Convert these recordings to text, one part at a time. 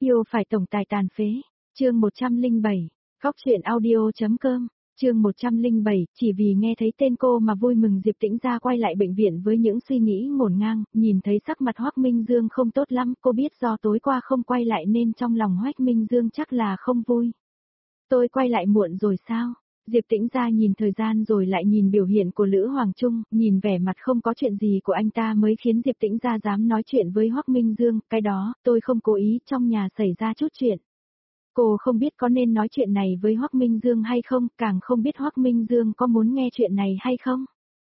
Yêu phải tổng tài tàn phế. Chương 107. Góc truyện audio.com. Chương 107, chỉ vì nghe thấy tên cô mà vui mừng Diệp Tĩnh Gia quay lại bệnh viện với những suy nghĩ ngổn ngang, nhìn thấy sắc mặt Hoắc Minh Dương không tốt lắm, cô biết do tối qua không quay lại nên trong lòng Hoắc Minh Dương chắc là không vui. Tôi quay lại muộn rồi sao? Diệp Tĩnh Gia nhìn thời gian rồi lại nhìn biểu hiện của Lữ Hoàng Trung, nhìn vẻ mặt không có chuyện gì của anh ta mới khiến Diệp Tĩnh Gia dám nói chuyện với Hoắc Minh Dương, cái đó, tôi không cố ý, trong nhà xảy ra chút chuyện. Cô không biết có nên nói chuyện này với Hoắc Minh Dương hay không, càng không biết Hoắc Minh Dương có muốn nghe chuyện này hay không.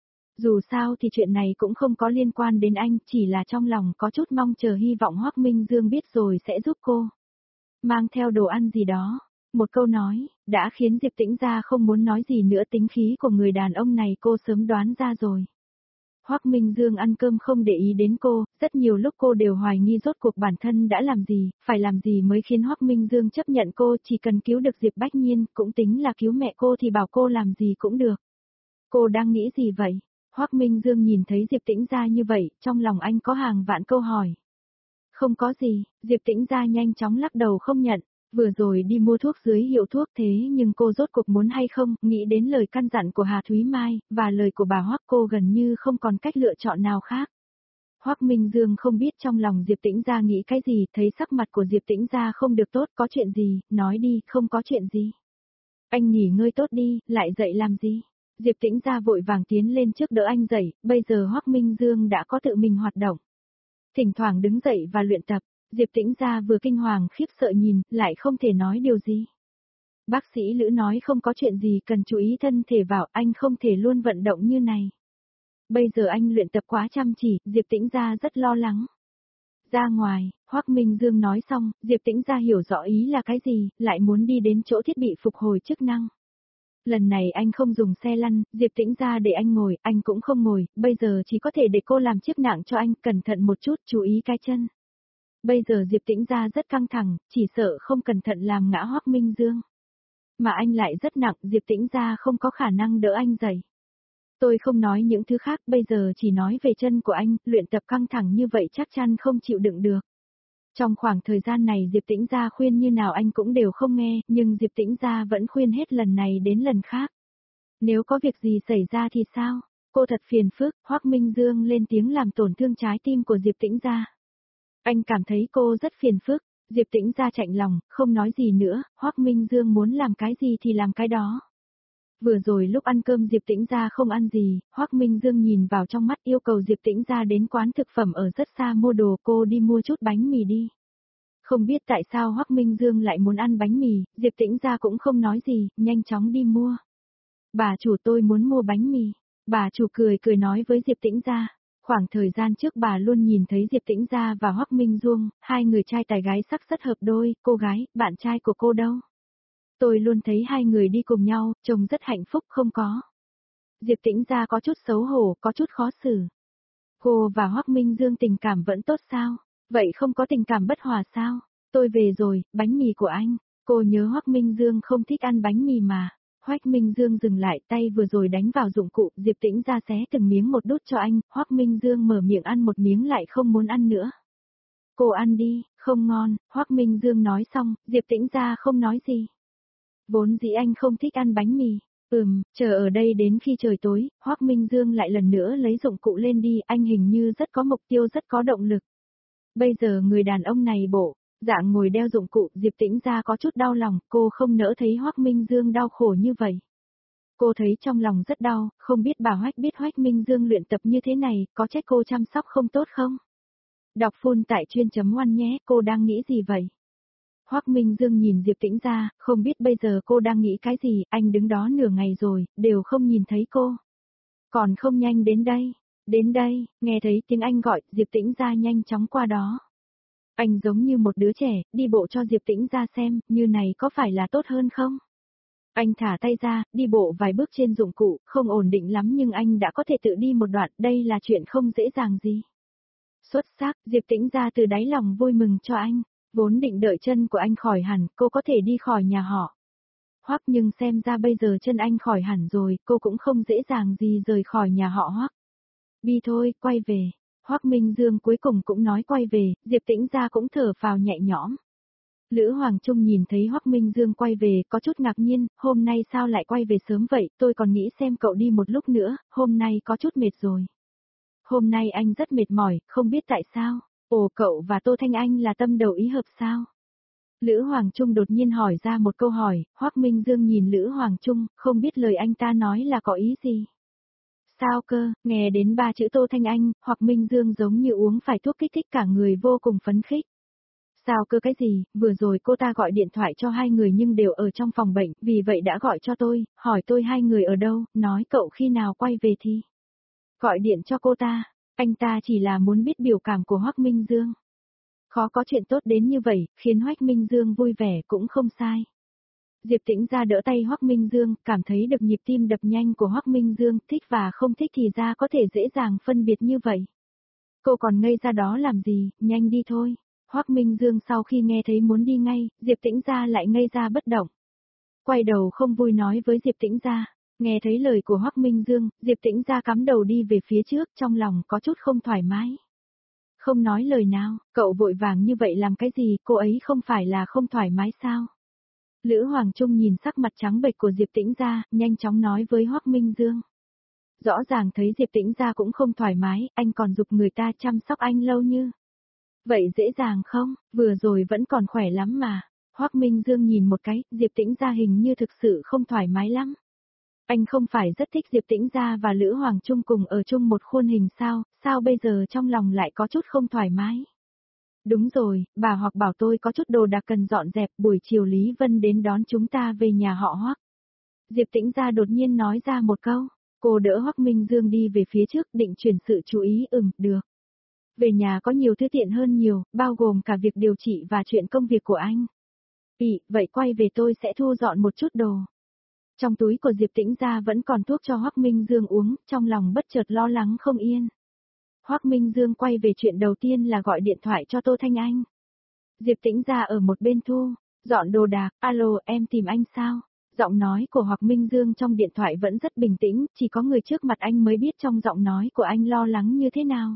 Dù sao thì chuyện này cũng không có liên quan đến anh, chỉ là trong lòng có chút mong chờ hy vọng Hoắc Minh Dương biết rồi sẽ giúp cô. Mang theo đồ ăn gì đó. Một câu nói, đã khiến Diệp Tĩnh Gia không muốn nói gì nữa, tính khí của người đàn ông này cô sớm đoán ra rồi. Hoắc Minh Dương ăn cơm không để ý đến cô, rất nhiều lúc cô đều hoài nghi rốt cuộc bản thân đã làm gì, phải làm gì mới khiến Hoắc Minh Dương chấp nhận cô, chỉ cần cứu được Diệp Bách Nhiên, cũng tính là cứu mẹ cô thì bảo cô làm gì cũng được. Cô đang nghĩ gì vậy? Hoắc Minh Dương nhìn thấy Diệp Tĩnh Gia như vậy, trong lòng anh có hàng vạn câu hỏi. Không có gì, Diệp Tĩnh Gia nhanh chóng lắc đầu không nhận. Vừa rồi đi mua thuốc dưới hiệu thuốc thế nhưng cô rốt cuộc muốn hay không, nghĩ đến lời căn dặn của Hà Thúy Mai, và lời của bà Hoắc, cô gần như không còn cách lựa chọn nào khác. Hoắc Minh Dương không biết trong lòng Diệp Tĩnh Gia nghĩ cái gì, thấy sắc mặt của Diệp Tĩnh Gia không được tốt, có chuyện gì, nói đi, không có chuyện gì. Anh nghỉ ngơi tốt đi, lại dậy làm gì? Diệp Tĩnh Gia vội vàng tiến lên trước đỡ anh dậy, bây giờ Hoắc Minh Dương đã có tự mình hoạt động. Thỉnh thoảng đứng dậy và luyện tập. Diệp Tĩnh Gia vừa kinh hoàng khiếp sợ nhìn, lại không thể nói điều gì. Bác sĩ Lữ nói không có chuyện gì cần chú ý thân thể vào, anh không thể luôn vận động như này. Bây giờ anh luyện tập quá chăm chỉ, Diệp Tĩnh Gia rất lo lắng. Ra ngoài, Hoắc Minh Dương nói xong, Diệp Tĩnh Gia hiểu rõ ý là cái gì, lại muốn đi đến chỗ thiết bị phục hồi chức năng. Lần này anh không dùng xe lăn, Diệp Tĩnh Gia để anh ngồi, anh cũng không ngồi, bây giờ chỉ có thể để cô làm chiếc nạng cho anh, cẩn thận một chút, chú ý cái chân. Bây giờ Diệp Tĩnh Gia rất căng thẳng, chỉ sợ không cẩn thận làm ngã Hoắc Minh Dương. Mà anh lại rất nặng, Diệp Tĩnh Gia không có khả năng đỡ anh dậy. Tôi không nói những thứ khác, bây giờ chỉ nói về chân của anh, luyện tập căng thẳng như vậy chắc chắn không chịu đựng được. Trong khoảng thời gian này Diệp Tĩnh Gia khuyên như nào anh cũng đều không nghe, nhưng Diệp Tĩnh Gia vẫn khuyên hết lần này đến lần khác. Nếu có việc gì xảy ra thì sao? Cô thật phiền phức, Hoắc Minh Dương lên tiếng làm tổn thương trái tim của Diệp Tĩnh Gia. Anh cảm thấy cô rất phiền phức, Diệp Tĩnh Gia chạnh lòng, không nói gì nữa, Hoắc Minh Dương muốn làm cái gì thì làm cái đó. Vừa rồi lúc ăn cơm Diệp Tĩnh Gia không ăn gì, Hoắc Minh Dương nhìn vào trong mắt yêu cầu Diệp Tĩnh Gia đến quán thực phẩm ở rất xa mua đồ, cô đi mua chút bánh mì đi. Không biết tại sao Hoắc Minh Dương lại muốn ăn bánh mì, Diệp Tĩnh Gia cũng không nói gì, nhanh chóng đi mua. Bà chủ tôi muốn mua bánh mì. Bà chủ cười cười nói với Diệp Tĩnh Gia. Khoảng thời gian trước bà luôn nhìn thấy Diệp Tĩnh Gia và Hoắc Minh Dương, hai người trai tài gái sắc rất hợp đôi, cô gái, bạn trai của cô đâu? Tôi luôn thấy hai người đi cùng nhau, trông rất hạnh phúc không có. Diệp Tĩnh Gia có chút xấu hổ, có chút khó xử. Cô và Hoắc Minh Dương tình cảm vẫn tốt sao? Vậy không có tình cảm bất hòa sao? Tôi về rồi, bánh mì của anh. Cô nhớ Hoắc Minh Dương không thích ăn bánh mì mà. Hoắc Minh Dương dừng lại, tay vừa rồi đánh vào dụng cụ, Diệp Tĩnh Gia xé từng miếng một đút cho anh, Hoắc Minh Dương mở miệng ăn một miếng lại không muốn ăn nữa. Cô ăn đi, không ngon, Hoắc Minh Dương nói xong, Diệp Tĩnh Gia không nói gì. Vốn dĩ anh không thích ăn bánh mì. Chờ ở đây đến khi trời tối, Hoắc Minh Dương lại lần nữa lấy dụng cụ lên đi, anh hình như rất có mục tiêu, rất có động lực. Bây giờ người đàn ông này dạng ngồi đeo dụng cụ, Diệp Tĩnh Gia có chút đau lòng, cô không nỡ thấy Hoắc Minh Dương đau khổ như vậy. Cô thấy trong lòng rất đau, không biết bà Hoắc biết Hoắc Minh Dương luyện tập như thế này, có trách cô chăm sóc không tốt không? Đọc full tại chuyên.one nhé, cô đang nghĩ gì vậy? Hoắc Minh Dương nhìn Diệp Tĩnh Gia, không biết bây giờ cô đang nghĩ cái gì, anh đứng đó nửa ngày rồi, đều không nhìn thấy cô. Còn không nhanh đến đây, nghe thấy tiếng anh gọi, Diệp Tĩnh Gia nhanh chóng qua đó. Anh giống như một đứa trẻ, đi bộ cho Diệp Tĩnh Gia xem, như này có phải là tốt hơn không? Anh thả tay ra, đi bộ vài bước trên dụng cụ, không ổn định lắm nhưng anh đã có thể tự đi một đoạn, đây là chuyện không dễ dàng gì. Xuất sắc, Diệp Tĩnh Gia từ đáy lòng vui mừng cho anh, vốn định đợi chân của anh khỏi hẳn, cô có thể đi khỏi nhà họ. Hoắc nhưng xem ra bây giờ chân anh khỏi hẳn rồi, cô cũng không dễ dàng gì rời khỏi nhà họ Hoắc. Đi thôi, quay về. Hoắc Minh Dương cuối cùng cũng nói quay về, Diệp Tĩnh Gia cũng thở phào nhẹ nhõm. Lữ Hoàng Trung nhìn thấy Hoắc Minh Dương quay về, có chút ngạc nhiên, hôm nay sao lại quay về sớm vậy, tôi còn nghĩ xem cậu đi một lúc nữa, hôm nay có chút mệt rồi. Hôm nay anh rất mệt mỏi, không biết tại sao. Ồ, cậu và Tô Thanh Anh là tâm đầu ý hợp sao? Lữ Hoàng Trung đột nhiên hỏi ra một câu hỏi, Hoắc Minh Dương nhìn Lữ Hoàng Trung, không biết lời anh ta nói là có ý gì. Sao cơ, nghe đến ba chữ Tô Thanh Anh, Hoắc Minh Dương giống như uống phải thuốc kích thích cả người vô cùng phấn khích. Sao cơ cái gì, vừa rồi cô ta gọi điện thoại cho hai người nhưng đều ở trong phòng bệnh, vì vậy đã gọi cho tôi, hỏi tôi hai người ở đâu, nói cậu khi nào quay về thì. Gọi điện cho cô ta, anh ta chỉ là muốn biết biểu cảm của Hoắc Minh Dương. Khó có chuyện tốt đến như vậy, khiến Hoắc Minh Dương vui vẻ cũng không sai. Diệp Tĩnh ra đỡ tay Hoắc Minh Dương, cảm thấy được nhịp tim đập nhanh của Hoắc Minh Dương, thích và không thích thì ra có thể dễ dàng phân biệt như vậy. Cô còn ngây ra đó làm gì, nhanh đi thôi. Hoắc Minh Dương sau khi nghe thấy muốn đi ngay, Diệp Tĩnh ra lại ngây ra bất động. Quay đầu không vui nói với Diệp Tĩnh ra, nghe thấy lời của Hoắc Minh Dương, Diệp Tĩnh ra cắm đầu đi về phía trước, trong lòng có chút không thoải mái. Không nói lời nào, cậu vội vàng như vậy làm cái gì, cô ấy không phải là không thoải mái sao? Lữ Hoàng Trung nhìn sắc mặt trắng bệch của Diệp Tĩnh ra, nhanh chóng nói với Hoắc Minh Dương. Rõ ràng thấy Diệp Tĩnh ra cũng không thoải mái, anh còn giục người ta chăm sóc anh lâu như. Vậy dễ dàng không, vừa rồi vẫn còn khỏe lắm mà. Hoắc Minh Dương nhìn một cái, Diệp Tĩnh ra hình như thực sự không thoải mái lắm. Anh không phải rất thích Diệp Tĩnh ra và Lữ Hoàng Trung cùng ở chung một khuôn hình sao bây giờ trong lòng lại có chút không thoải mái. Đúng rồi, bà hoặc bảo tôi có chút đồ đạc cần dọn dẹp, buổi chiều Lý Vân đến đón chúng ta về nhà họ Hoắc. Diệp Tĩnh ra đột nhiên nói ra một câu, cô đỡ Hoắc Minh Dương đi về phía trước định chuyển sự chú ý được. Về nhà có nhiều thứ tiện hơn nhiều, bao gồm cả việc điều trị và chuyện công việc của anh. Vậy quay về tôi sẽ thu dọn một chút đồ. Trong túi của Diệp Tĩnh ra vẫn còn thuốc cho Hoắc Minh Dương uống, trong lòng bất chợt lo lắng không yên. Hoắc Minh Dương quay về chuyện đầu tiên là gọi điện thoại cho Tô Thanh Anh. Diệp Tĩnh ra ở một bên thu, dọn đồ đạc, alo em tìm anh sao? Giọng nói của Hoắc Minh Dương trong điện thoại vẫn rất bình tĩnh, chỉ có người trước mặt anh mới biết trong giọng nói của anh lo lắng như thế nào.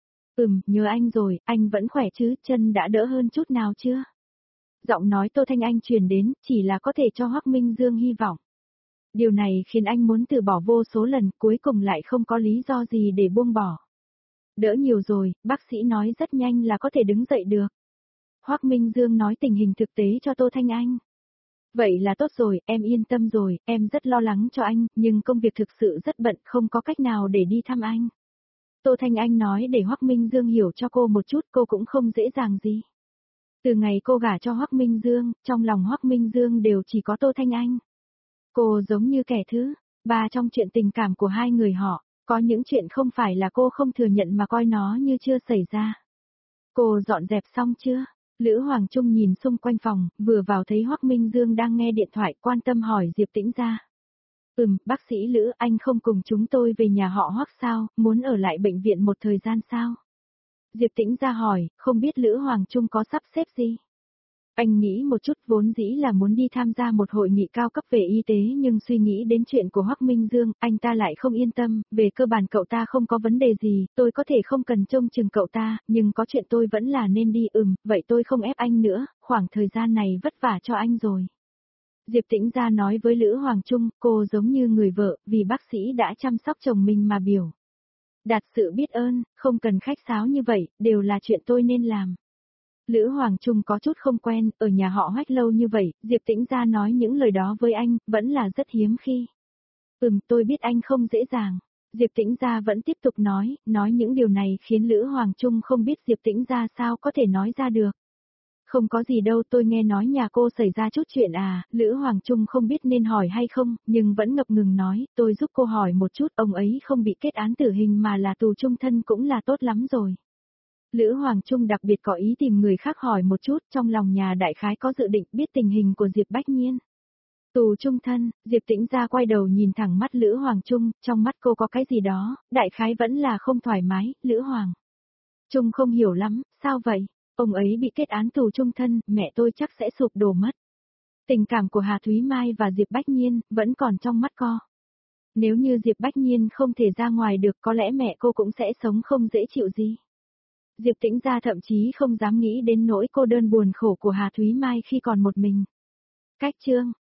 Nhớ anh rồi, anh vẫn khỏe chứ, chân đã đỡ hơn chút nào chưa? Giọng nói Tô Thanh Anh truyền đến, chỉ là có thể cho Hoắc Minh Dương hy vọng. Điều này khiến anh muốn từ bỏ vô số lần, cuối cùng lại không có lý do gì để buông bỏ. Đỡ nhiều rồi, bác sĩ nói rất nhanh là có thể đứng dậy được. Hoắc Minh Dương nói tình hình thực tế cho Tô Thanh Anh. Vậy là tốt rồi, em yên tâm rồi, em rất lo lắng cho anh, nhưng công việc thực sự rất bận, không có cách nào để đi thăm anh. Tô Thanh Anh nói để Hoắc Minh Dương hiểu cho cô một chút, cô cũng không dễ dàng gì. Từ ngày cô gả cho Hoắc Minh Dương, trong lòng Hoắc Minh Dương đều chỉ có Tô Thanh Anh. Cô giống như kẻ thứ ba trong chuyện tình cảm của hai người họ, có những chuyện không phải là cô không thừa nhận mà coi nó như chưa xảy ra. Cô dọn dẹp xong chưa? Lữ Hoàng Trung nhìn xung quanh phòng, vừa vào thấy Hoắc Minh Dương đang nghe điện thoại quan tâm hỏi Diệp Tĩnh ra. Bác sĩ Lữ, anh không cùng chúng tôi về nhà họ Hoắc sao, muốn ở lại bệnh viện một thời gian sao? Diệp Tĩnh ra hỏi, không biết Lữ Hoàng Trung có sắp xếp gì? Anh nghĩ một chút vốn dĩ là muốn đi tham gia một hội nghị cao cấp về y tế nhưng suy nghĩ đến chuyện của Hoắc Minh Dương, anh ta lại không yên tâm, về cơ bản cậu ta không có vấn đề gì, tôi có thể không cần trông chừng cậu ta, nhưng có chuyện tôi vẫn là nên đi vậy tôi không ép anh nữa, khoảng thời gian này vất vả cho anh rồi. Diệp Tĩnh ra nói với Lữ Hoàng Trung, cô giống như người vợ, vì bác sĩ đã chăm sóc chồng mình mà biểu. Đạt sự biết ơn, không cần khách sáo như vậy, đều là chuyện tôi nên làm. Lữ Hoàng Trung có chút không quen, ở nhà họ Hoắc lâu như vậy, Diệp Tĩnh ra nói những lời đó với anh, vẫn là rất hiếm khi. Tôi biết anh không dễ dàng. Diệp Tĩnh ra vẫn tiếp tục nói những điều này khiến Lữ Hoàng Trung không biết Diệp Tĩnh ra sao có thể nói ra được. Không có gì đâu, tôi nghe nói nhà cô xảy ra chút chuyện à, Lữ Hoàng Trung không biết nên hỏi hay không, nhưng vẫn ngập ngừng nói, tôi giúp cô hỏi một chút, ông ấy không bị kết án tử hình mà là tù chung thân cũng là tốt lắm rồi. Lữ Hoàng Trung đặc biệt có ý tìm người khác hỏi một chút, trong lòng nhà đại khái có dự định biết tình hình của Diệp Bách Nhiên. Tù chung thân, Diệp Tĩnh ra quay đầu nhìn thẳng mắt Lữ Hoàng Trung, trong mắt cô có cái gì đó, đại khái vẫn là không thoải mái, Lữ Hoàng Trung không hiểu lắm, sao vậy? Ông ấy bị kết án tù chung thân, mẹ tôi chắc sẽ sụp đổ mất. Tình cảm của Hà Thúy Mai và Diệp Bách Nhiên vẫn còn trong mắt co. Nếu như Diệp Bách Nhiên không thể ra ngoài được có lẽ mẹ cô cũng sẽ sống không dễ chịu gì. Diệp Tĩnh Gia thậm chí không dám nghĩ đến nỗi cô đơn buồn khổ của Hà Thúy Mai khi còn một mình. Cách chương